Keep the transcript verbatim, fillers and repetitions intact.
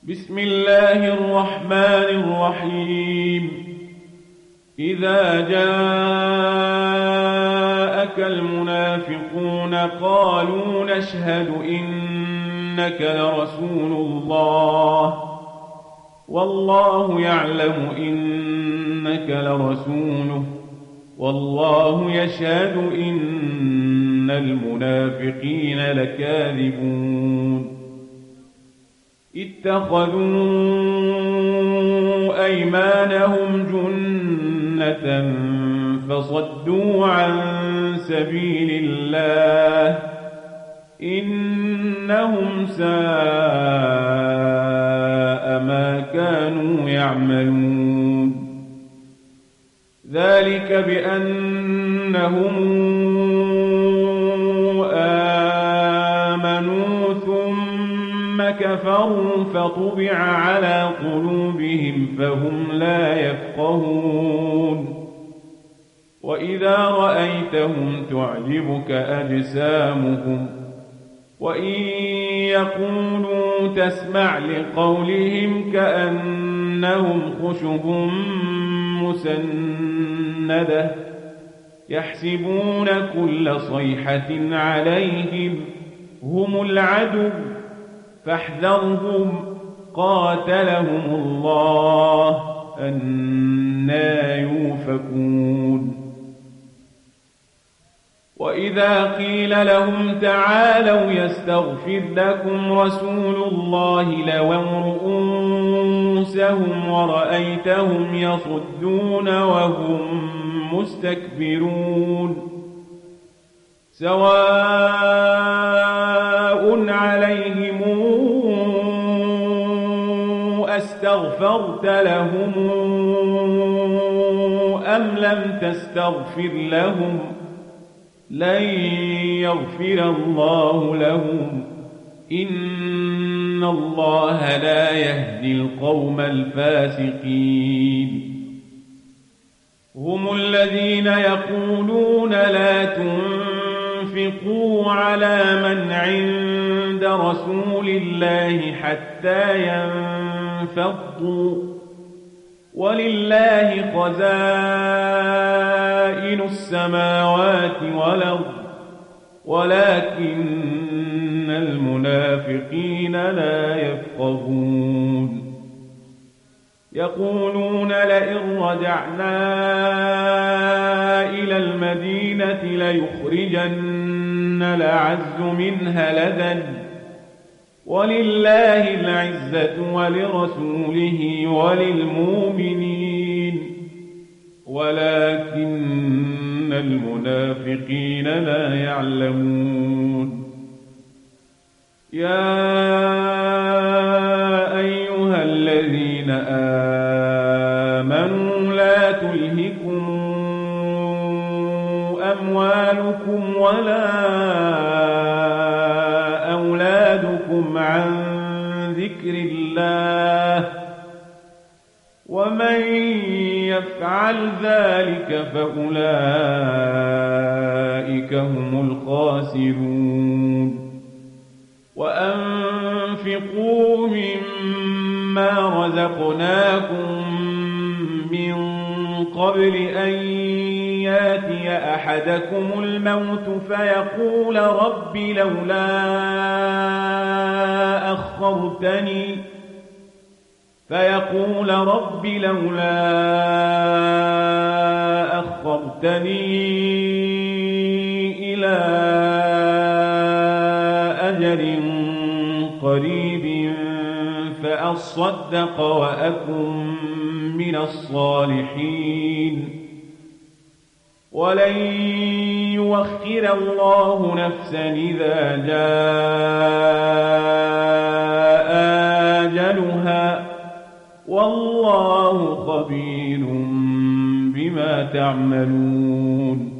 بسم الله الرحمن الرحيم إذا جاءك المنافقون قالوا نشهد إنك لرسول الله والله يعلم إنك لرسوله والله يشهد إن المنافقين لكاذبون اتخذوا أيمانهم جنة فصدوا عن سبيل الله إنهم ساء ما كانوا يعملون ذلك بأنهم آمنوا ثم كفروا فطبع على قلوبهم فهم لا يفقهون وإذا رأيتهم تعجبك أجسامهم وإن يقولوا تسمع لقولهم كأنهم خشب مسندة يحسبون كل صيحة عليهم هم العدو فاحذرهم قاتلهم الله أنى يؤفكون وإذا قيل لهم تعالوا يستغفر لكم رسول الله لووا رؤوسهم ورأيتهم يصدون وهم مستكبرون سواء عليهم أستغفرت لهم أم لم تستغفر لهم لن يغفر الله لهم إن الله لا يهدي القوم الفاسقين هم الذين يقولون لا تنفقوا على من عند رسول الله حتى ينفضوا ولله خزائن السماوات والأرض ولكن المنافقين لا يفقهون يقولون لئن رجعنا إلى المدينة ليخرجن الأعز منها الأذل ولله العزة ولرسوله وللمؤمنين ولكن المنافقين لا يعلمون يا أيها الذين آمنوا لا تلهكم أموالكم ولا أولادكم عن ذكر الله ومن يفعل ذلك فأولئك هم الخاسرون وأنفقوا مما رزقناكم من قبل أن ياتي أحدكم الموت فيقول رب لولا أخرتني فيقول رب لولا أخرتني إلى أجل قريب فأصدق وأكن من الصالحين ولن يؤخر الله نفسا إذا جاء أجلها والله خبير بما تعملون